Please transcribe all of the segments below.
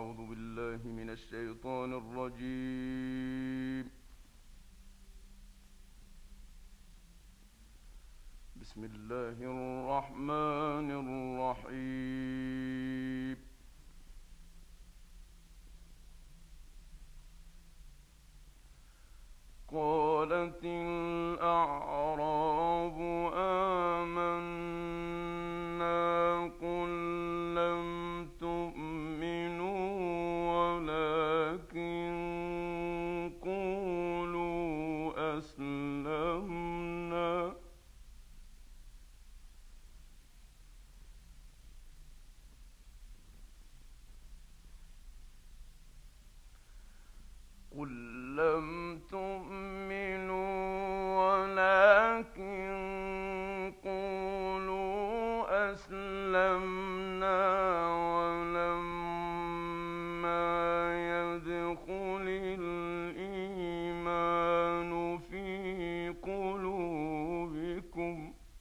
أعوذ بالله من الشيطان الرجيم. بسم الله الرحمن الرحيم. قالت الأعراب آمنا قل لم تؤمنوا ولكن قولوا أسلمنا قل لم تؤمنوا ولكن قولوا أسلمنا ولما يدخل الإيمان في قلوبكم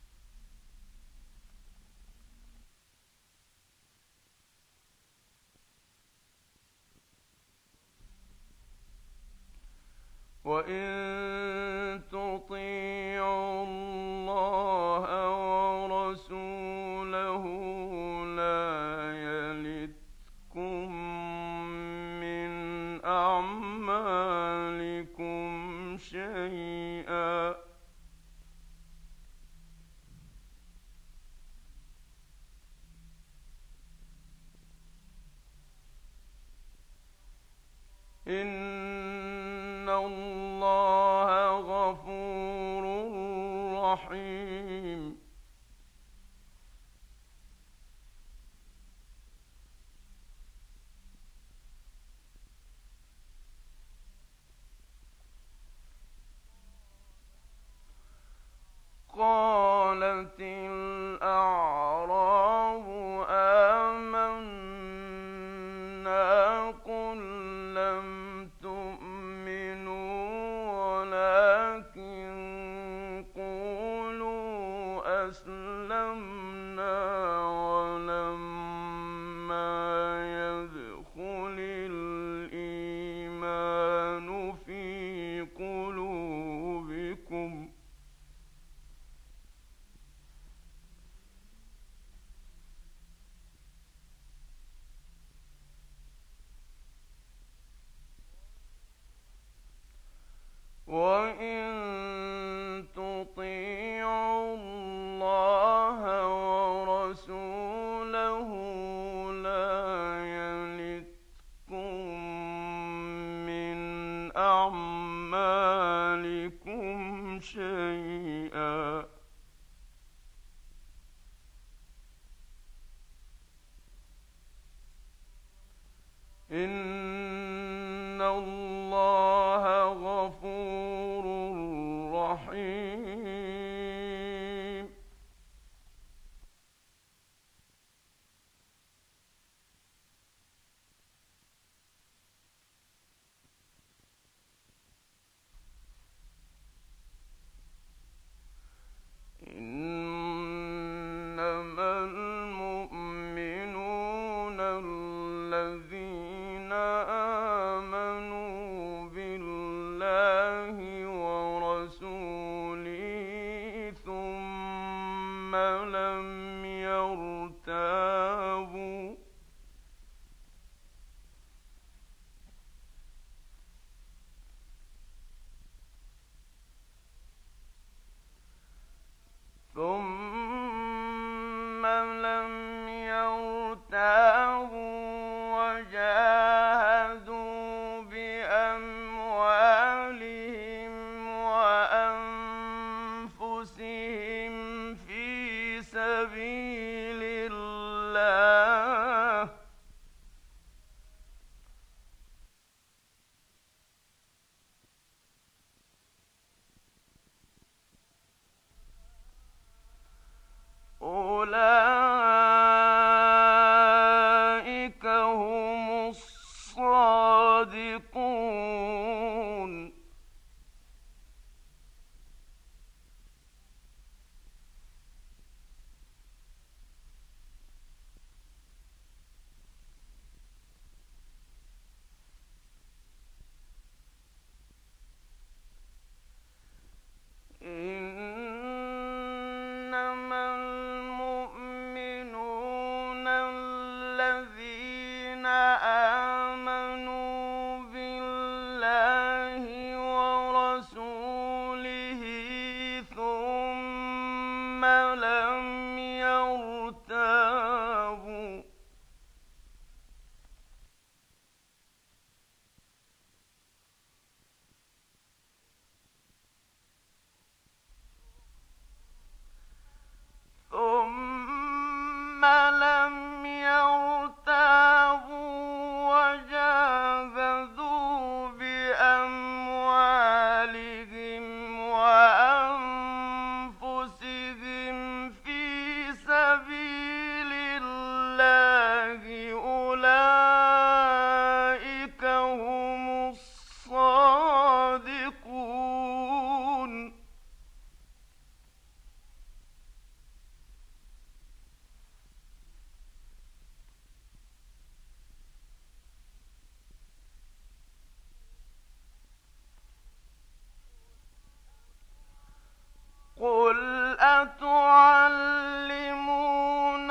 وإن تطيعوا الله ورسوله لا يلتكم من أعمالكم شيئا إن الله غفور رحيم. قالت الأعراب آمنا قل لم تؤمنوا ولكن قولوا أسلمنا ولما يدخل الإيمان في قلوبكم وإن تطيعوا الله ورسوله لا يلتكم من أعمالكم شيئا إن الله غفور رحيم. إنما المؤمنون الذين آمنوا بالله ورسوله ثم لم يرتابوا وجاهدوا بأموالهم وأنفسهم في سبيل الله أولئك هم الصادقون.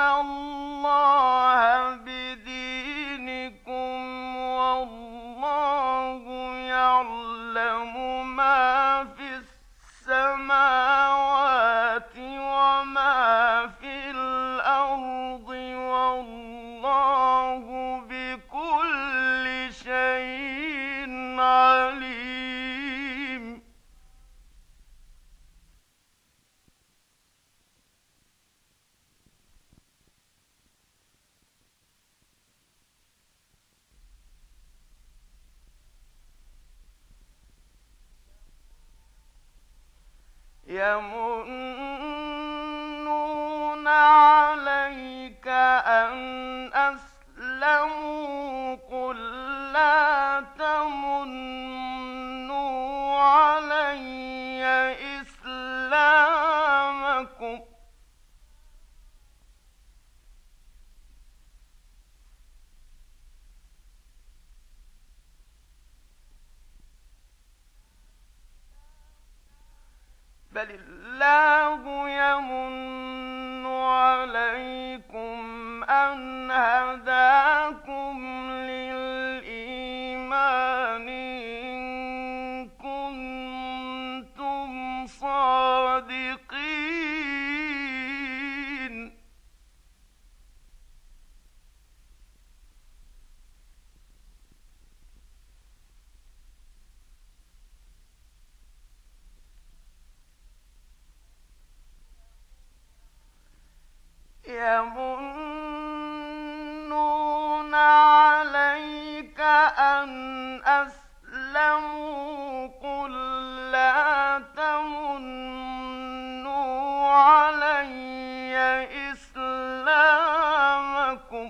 الله بدينكم والله يعلم ما في السماوات وما في الأرض والله بكل شيء عليم. يمنون عليك أن أسلموا قل لا تمنوا علي إسلامكم بل الله يمن عليكم أن هداكم للإيمان إن كنتم صادقين. يمنون عليك أن أسلموا قل لا تمنوا علي إسلامكم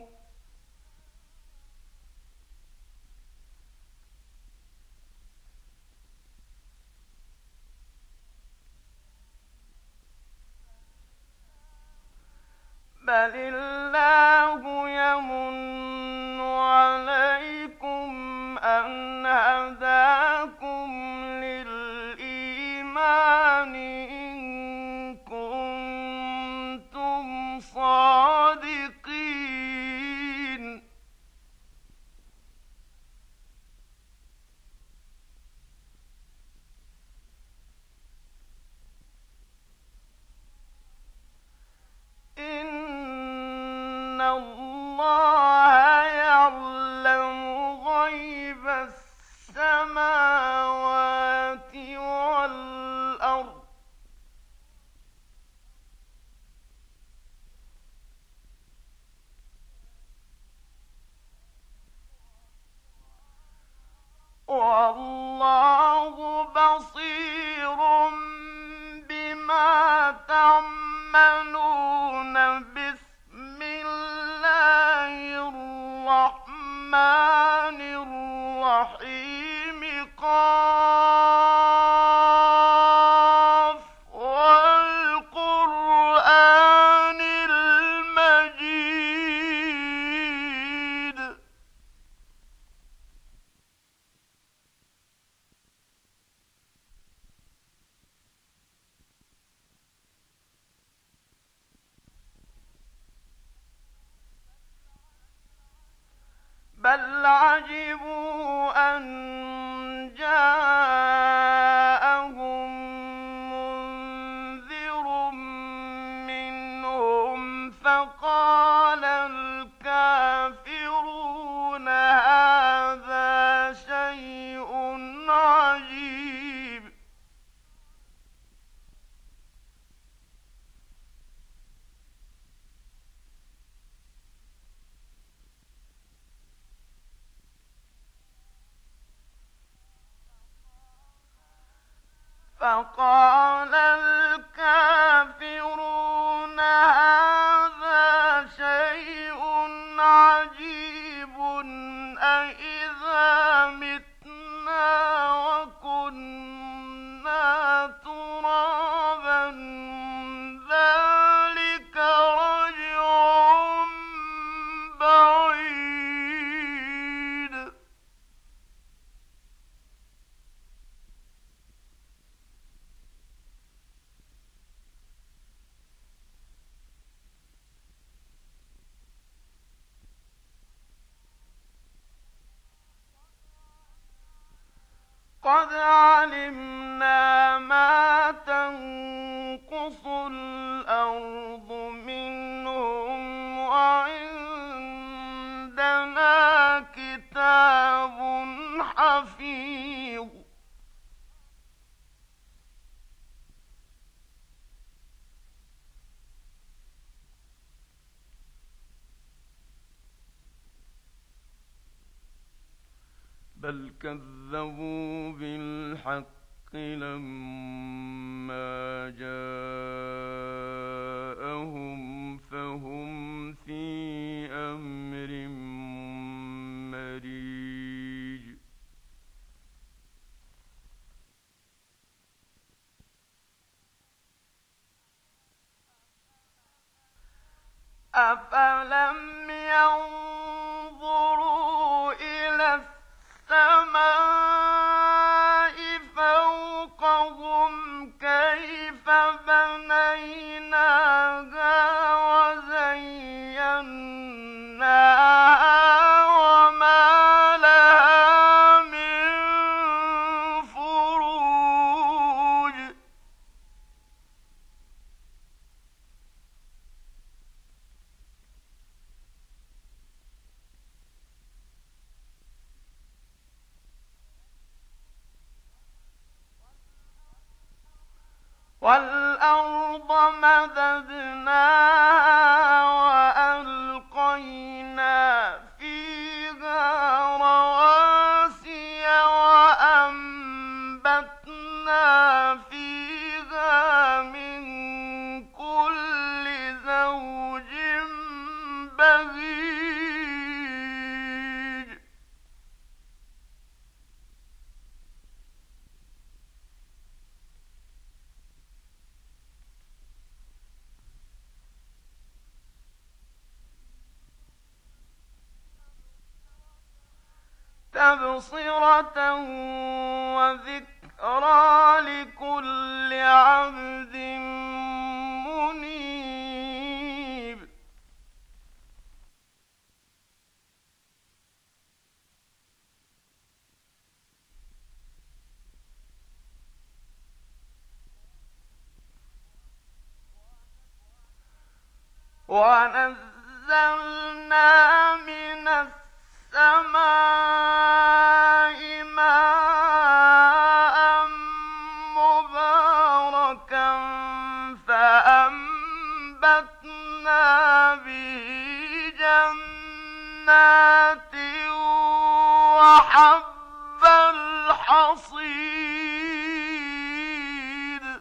بل الله يمن عليكم أن هداكم للإيمان إن كنتم صادقين. إن الله يعلم غيب السماوات والأرض والله بصير بما تعملون. بسم الله الرحمن الرحيم قاف والقرآن المجيد. بل عجبوا أن جاءهم منذر منهم فقال الكافرون هذا شيء عجيب. فقال الكافرون هذا شيء عجيب أإذا متنا وكنا ترابا ذلك رجع بعيد. قد علمنا ما تنقص الأرض منهم وعندنا كتاب حفيظ بل كذبوا بالحق لما جاءهم فهم في أمر مريج أفلم ينظروا إلى السماء فوقهم كيف بنيناها وزيناها وما لها من فروج والأرض مددناها وألقينا فيها رواسي وأنبتنا فيها من كل زوج بهيج تبصرة وذكرى لكل عبد منيب ونزلنا من السماء ماء مباركا فأنبتنا به جنات وحب الحصيد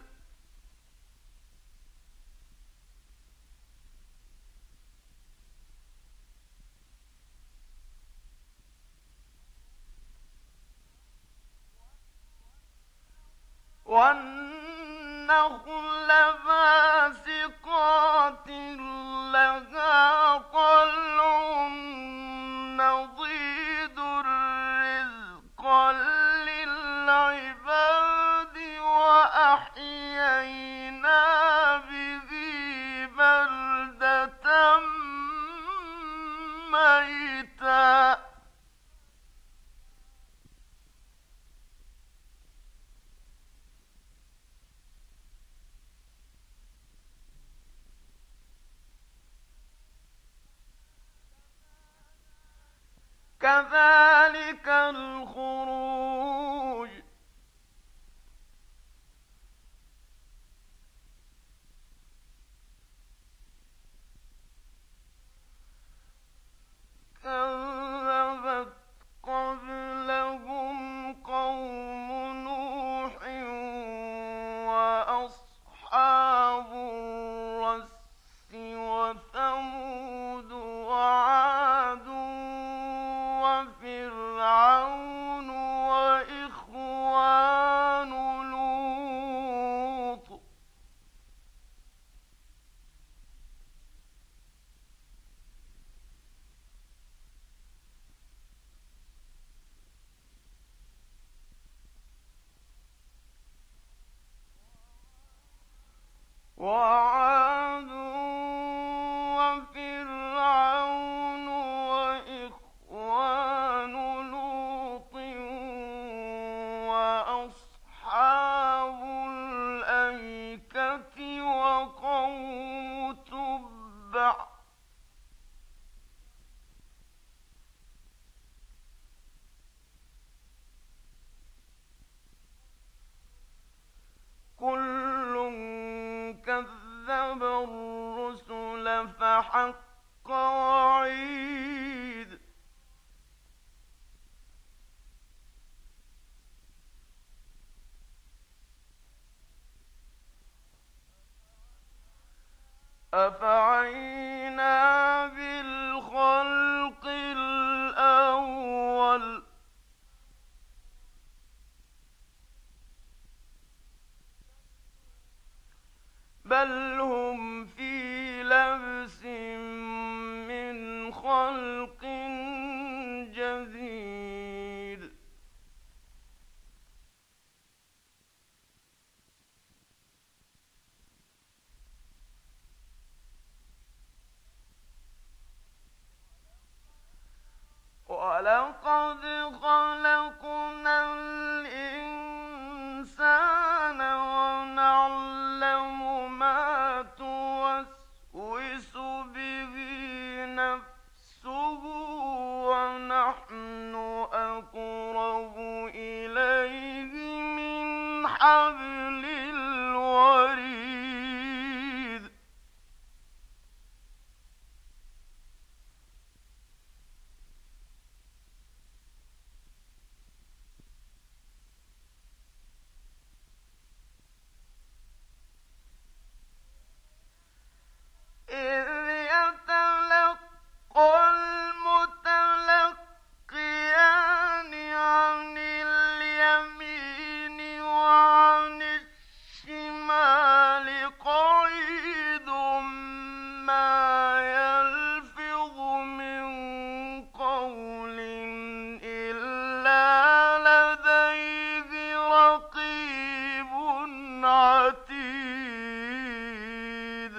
والنخل باسقات لها طلع نضيد رزقا للعباد وأحيينا به بلدة ميتا كذلك الخروج كذبت قبلهم قوم نوح وأصحاب الرس وثمود وعاد وفرعون وإخوان لوط وعاد وفرعون وإخوان لوط وعيد أفعينا بالخلق الأول بل هم في لبس من خلق جديد ولقد خلقنا الإنسان ونعلم ما توسوس به نفسه ونحن أقرب إليه من حبل الوريد إذ يتلقى المتلقيان عن اليمين وعن الشمال قعيد ما يلفظ من قول إلا لديه رقيب عتيد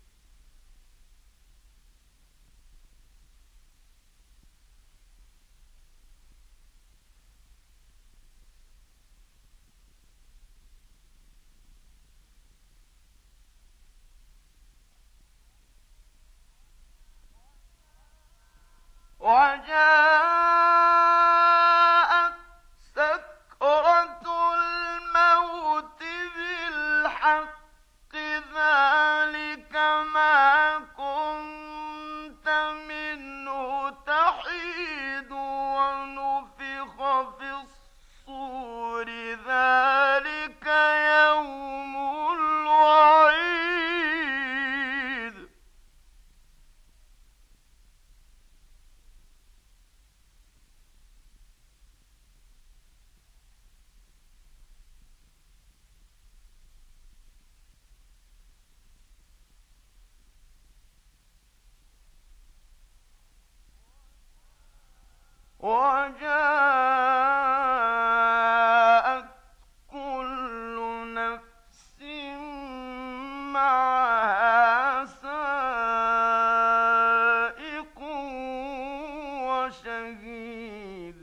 وجاءت سكرة الموت بالحق ذلك ما كنت منه تحيد ونفخ في الصور ذلك يوم الوعيد وجاءت كل نفس معها سائق وشهيد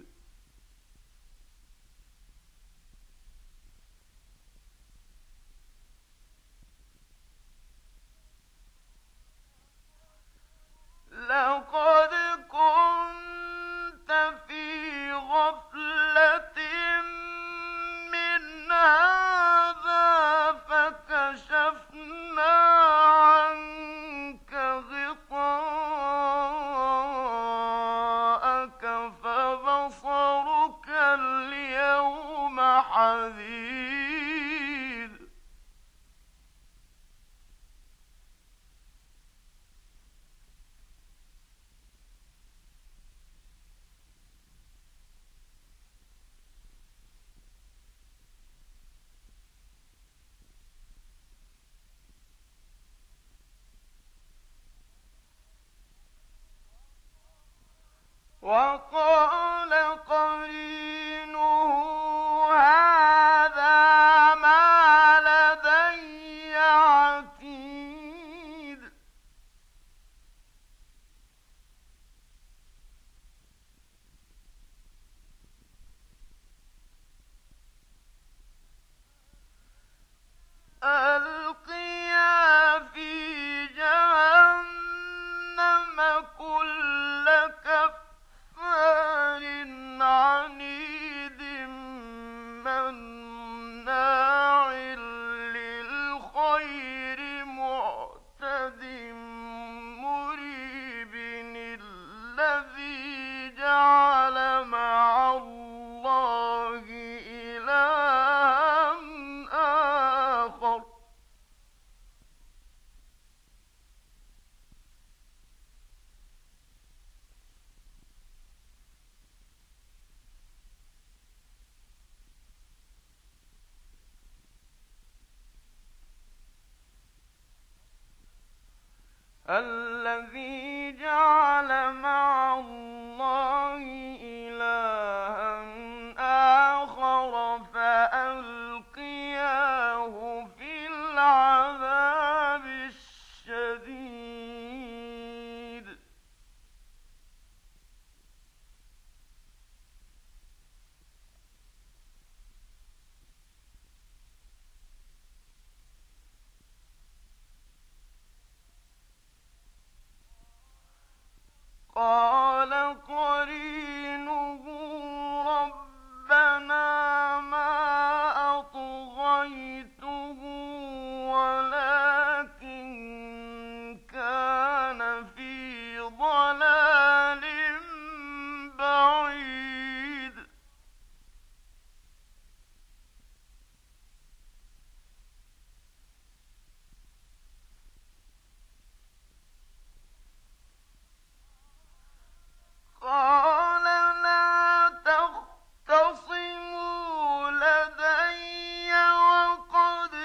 لقد كنت في غفلة من هذا فكشفنا عنك غطاءك فبصرك اليوم حديد وقال قرينه هذا ما لدي عتيد ألقيا في جهنم كل كفار عنيد مناع للخير معتد مريب الذي جعل مع الله إلها آخر فألقياه في العذاب الشديد. قال قرينه ربنا ما أطغيته ولكن كان في ضلال بعيد. قال لا تختصموا لدي وقد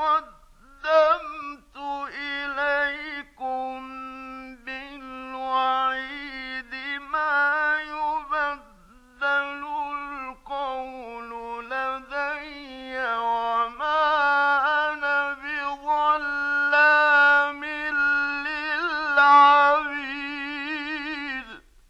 قدمت إليكم بالوعيد ما يبدل القول لدي وما أنا بظلام للعبيد.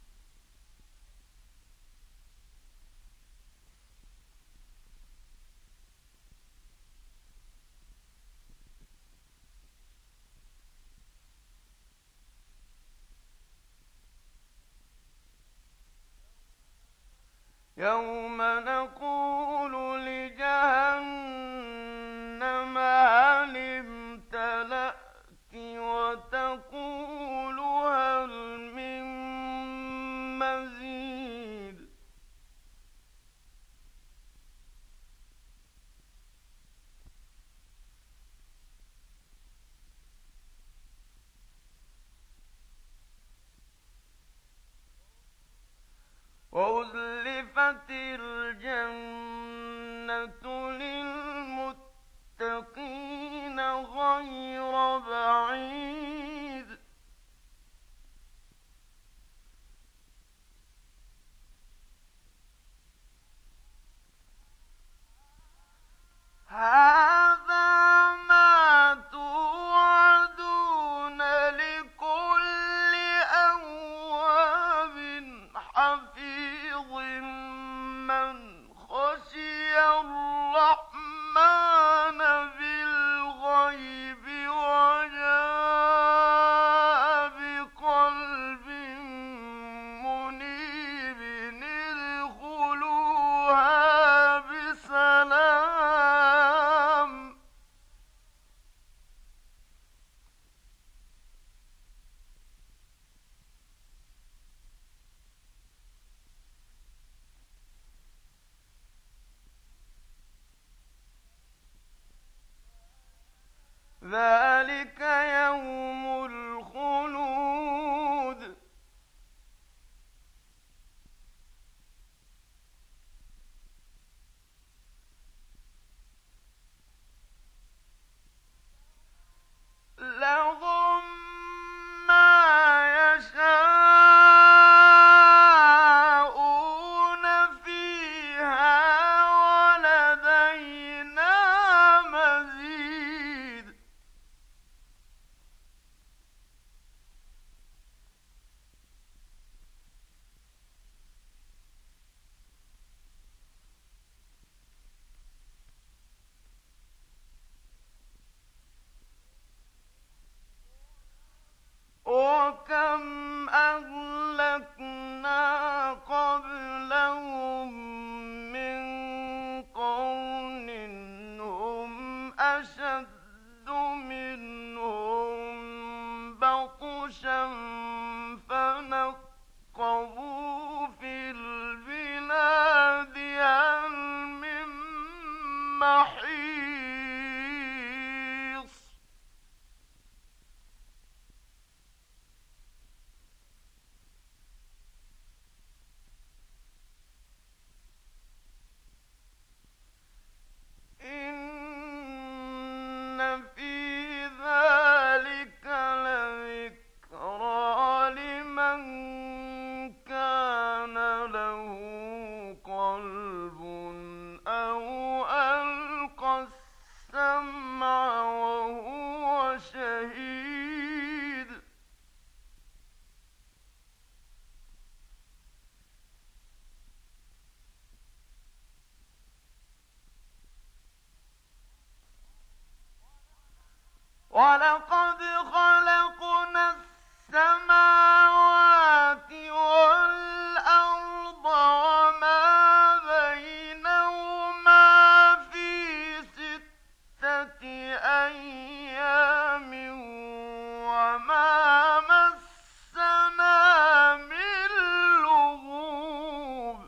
يوم نقول لجهنم هل امتلأت وتقول هل من مزيد. وأزلفت الجنة ولقد خلقنا السماوات والأرض وما بينهما في 6 أيام وما مسنا من لغوب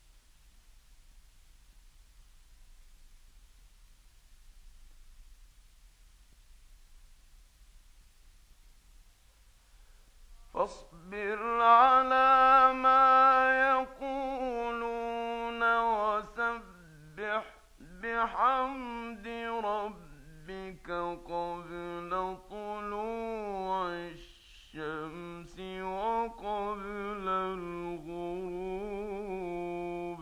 فاصبر على ما يقولون وسبح بحمد ربك قبل طلوع الشمس وقبل الغروب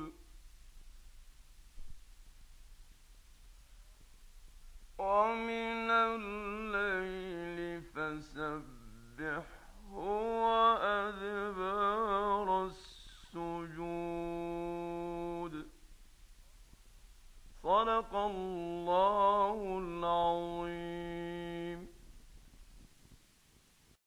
ومن الليل فسبح هو أدبار السجود. صدق الله